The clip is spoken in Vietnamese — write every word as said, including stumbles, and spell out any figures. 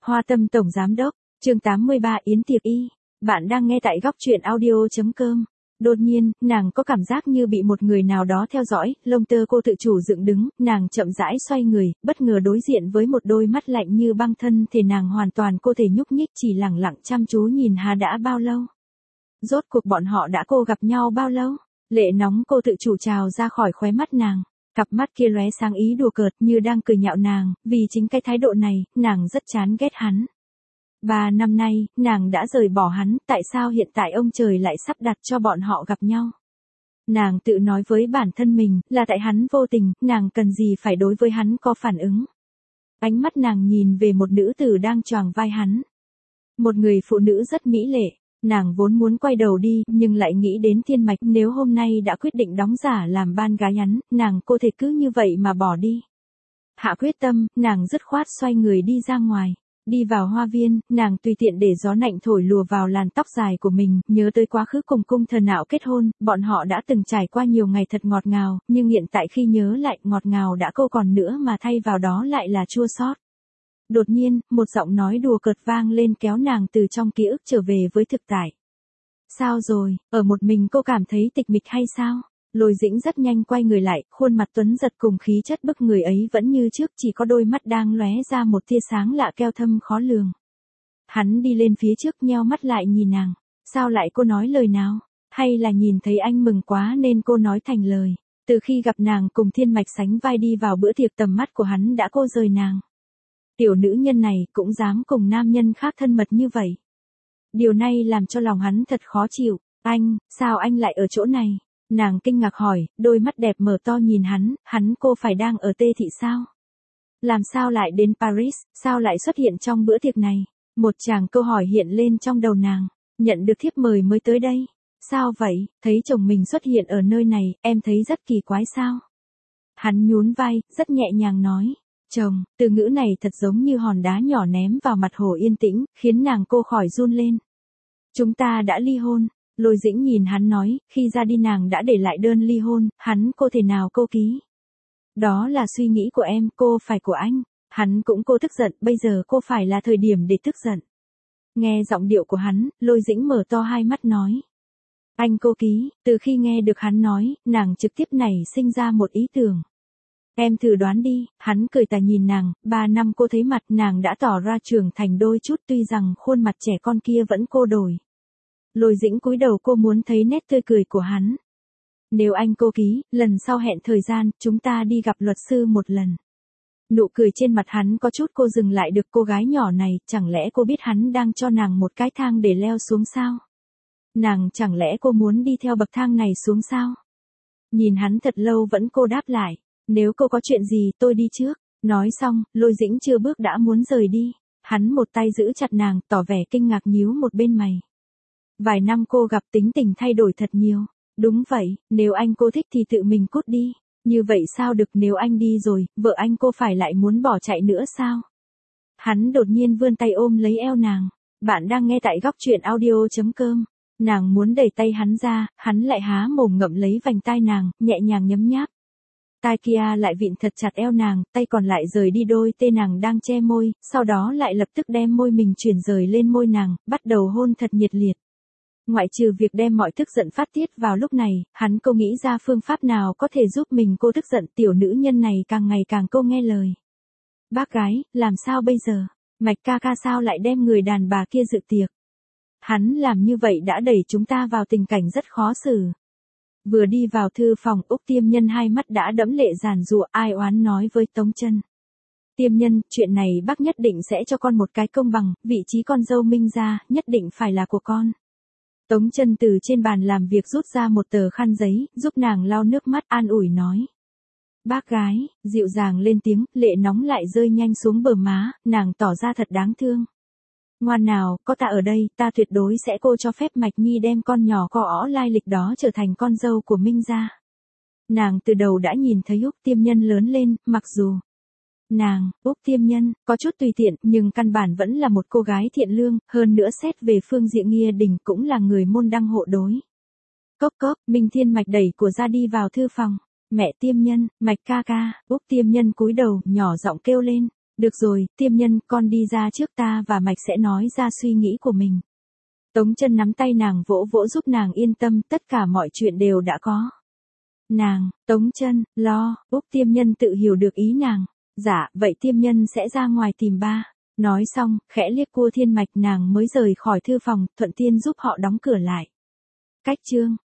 Hoa Tâm Tổng Giám Đốc, chương tám mươi ba Yến Tiệc Y. Bạn đang nghe tại góc truyện audio.com. Đột nhiên, nàng có cảm giác như bị một người nào đó theo dõi, lông tơ cô tự chủ dựng đứng, nàng chậm rãi xoay người, bất ngờ đối diện với một đôi mắt lạnh như băng, thân thể nàng hoàn toàn cô thể nhúc nhích, chỉ lẳng lặng chăm chú nhìn Hà đã bao lâu. Rốt cuộc bọn họ đã cô gặp nhau bao lâu? Lệ nóng cô tự chủ trào ra khỏi khóe mắt nàng. Cặp mắt kia lóe sáng ý đùa cợt như đang cười nhạo nàng, vì chính cái thái độ này, nàng rất chán ghét hắn. Ba năm nay, nàng đã rời bỏ hắn, tại sao hiện tại ông trời lại sắp đặt cho bọn họ gặp nhau? Nàng tự nói với bản thân mình, là tại hắn vô tình, nàng cần gì phải đối với hắn có phản ứng. Ánh mắt nàng nhìn về một nữ tử đang choàng vai hắn. Một người phụ nữ rất mỹ lệ. Nàng vốn muốn quay đầu đi, nhưng lại nghĩ đến Thiên Mạch, nếu hôm nay đã quyết định đóng giả làm ban gái hắn, nàng cô thể cứ như vậy mà bỏ đi. Hạ quyết tâm, nàng dứt khoát xoay người đi ra ngoài. Đi vào hoa viên, nàng tùy tiện để gió lạnh thổi lùa vào làn tóc dài của mình, nhớ tới quá khứ cùng cung thần nạo kết hôn, bọn họ đã từng trải qua nhiều ngày thật ngọt ngào, nhưng hiện tại khi nhớ lại, ngọt ngào đã không còn nữa mà thay vào đó lại là chua xót. Đột nhiên, một giọng nói đùa cợt vang lên kéo nàng từ trong ký ức trở về với thực tại. Sao rồi, ở một mình cô cảm thấy tịch mịch hay sao? Lôi Dĩnh rất nhanh quay người lại, khuôn mặt tuấn giật cùng khí chất bức người ấy vẫn như trước, chỉ có đôi mắt đang lóe ra một tia sáng lạ keo thâm khó lường. Hắn đi lên phía trước nheo mắt lại nhìn nàng. Sao lại cô nói lời nào? Hay là nhìn thấy anh mừng quá nên cô nói thành lời? Từ khi gặp nàng cùng Thiên Mạch sánh vai đi vào bữa tiệc, tầm mắt của hắn đã cô rời nàng. Tiểu nữ nhân này cũng dám cùng nam nhân khác thân mật như vậy. Điều này làm cho lòng hắn thật khó chịu. Anh, sao anh lại ở chỗ này? Nàng kinh ngạc hỏi, đôi mắt đẹp mở to nhìn hắn, hắn cô phải đang ở Tê Thị sao? Làm sao lại đến Paris, sao lại xuất hiện trong bữa tiệc này? Một chàng câu hỏi hiện lên trong đầu nàng, nhận được thiếp mời mới tới đây. Sao vậy, thấy chồng mình xuất hiện ở nơi này, em thấy rất kỳ quái sao? Hắn nhún vai, rất nhẹ nhàng nói. Chồng, từ ngữ này thật giống như hòn đá nhỏ ném vào mặt hồ yên tĩnh, khiến nàng cô khỏi run lên. Chúng ta đã ly hôn. Lôi Dĩnh nhìn hắn nói, khi ra đi nàng đã để lại đơn ly hôn, hắn cô thể nào cô ký. Đó là suy nghĩ của em, cô phải của anh. Hắn cũng cô tức giận, bây giờ cô phải là thời điểm để tức giận. Nghe giọng điệu của hắn, Lôi Dĩnh mở to hai mắt nói. Anh cô ký, từ khi nghe được hắn nói, nàng trực tiếp nảy sinh ra một ý tưởng. Em thử đoán đi, hắn cười tà nhìn nàng, ba năm cô thấy mặt nàng đã tỏ ra trưởng thành đôi chút, tuy rằng khuôn mặt trẻ con kia vẫn cô đổi. Lôi Dĩnh cúi đầu, cô muốn thấy nét tươi cười của hắn. Nếu anh cô ký, lần sau hẹn thời gian, chúng ta đi gặp luật sư một lần. Nụ cười trên mặt hắn có chút cô dừng lại được cô gái nhỏ này, chẳng lẽ cô biết hắn đang cho nàng một cái thang để leo xuống sao? Nàng chẳng lẽ cô muốn đi theo bậc thang này xuống sao? Nhìn hắn thật lâu vẫn cô đáp lại. Nếu cô có chuyện gì tôi đi trước. Nói xong, Lôi Dĩnh chưa bước đã muốn rời đi. Hắn một tay giữ chặt nàng, tỏ vẻ kinh ngạc nhíu một bên mày. Vài năm cô gặp tính tình thay đổi thật nhiều. Đúng vậy, nếu anh cô thích thì tự mình cút đi. Như vậy sao được, nếu anh đi rồi, vợ anh cô phải lại muốn bỏ chạy nữa sao? Hắn đột nhiên vươn tay ôm lấy eo nàng. Bạn đang nghe tại góc truyện audio.com. Nàng muốn đẩy tay hắn ra, hắn lại há mồm ngậm lấy vành tai nàng, nhẹ nhàng nhấm nháp. Tai kia lại vịn thật chặt eo nàng, tay còn lại rời đi đôi tê nàng đang che môi, sau đó lại lập tức đem môi mình chuyển rời lên môi nàng, bắt đầu hôn thật nhiệt liệt. Ngoại trừ việc đem mọi tức giận phát tiết vào lúc này, hắn cô nghĩ ra phương pháp nào có thể giúp mình cô tức giận, tiểu nữ nhân này càng ngày càng cô nghe lời. Bác gái, làm sao bây giờ? Mạch ca ca sao lại đem người đàn bà kia dự tiệc? Hắn làm như vậy đã đẩy chúng ta vào tình cảnh rất khó xử. Vừa đi vào thư phòng, Úc Tiêm Nhân hai mắt đã đẫm lệ giàn giụa, ai oán nói với Tống Chân. Tiêm Nhân, chuyện này bác nhất định sẽ cho con một cái công bằng, vị trí con dâu Minh gia nhất định phải là của con. Tống Chân từ trên bàn làm việc rút ra một tờ khăn giấy, giúp nàng lau nước mắt, an ủi nói. Bác gái, dịu dàng lên tiếng, lệ nóng lại rơi nhanh xuống bờ má, nàng tỏ ra thật đáng thương. Ngoan nào, có ta ở đây, ta tuyệt đối sẽ cô cho phép Mạch Nhi đem con nhỏ có ó lai lịch đó trở thành con dâu của Minh gia. Nàng từ đầu đã nhìn thấy Úc Tiêm Nhân lớn lên, mặc dù nàng, Úc Tiêm Nhân, có chút tùy tiện, nhưng căn bản vẫn là một cô gái thiện lương, hơn nữa xét về phương diện nghĩa đình cũng là người môn đăng hộ đối. Cốc cốc, Minh Thiên Mạch đẩy của ra đi vào thư phòng. Mẹ Tiêm Nhân, Mạch ca ca, Úc Tiêm Nhân cúi đầu, nhỏ giọng kêu lên. Được rồi, Tiêm Nhân, con đi ra trước, ta và Mạch sẽ nói ra suy nghĩ của mình. Tống Chân nắm tay nàng vỗ vỗ giúp nàng yên tâm, tất cả mọi chuyện đều đã có. Nàng, Tống Chân, lo, Úc Tiêm Nhân tự hiểu được ý nàng. Dạ, vậy Tiêm Nhân sẽ ra ngoài tìm ba. Nói xong, khẽ liếc Cua Thiên Mạch, nàng mới rời khỏi thư phòng, thuận tiện giúp họ đóng cửa lại. Cách chương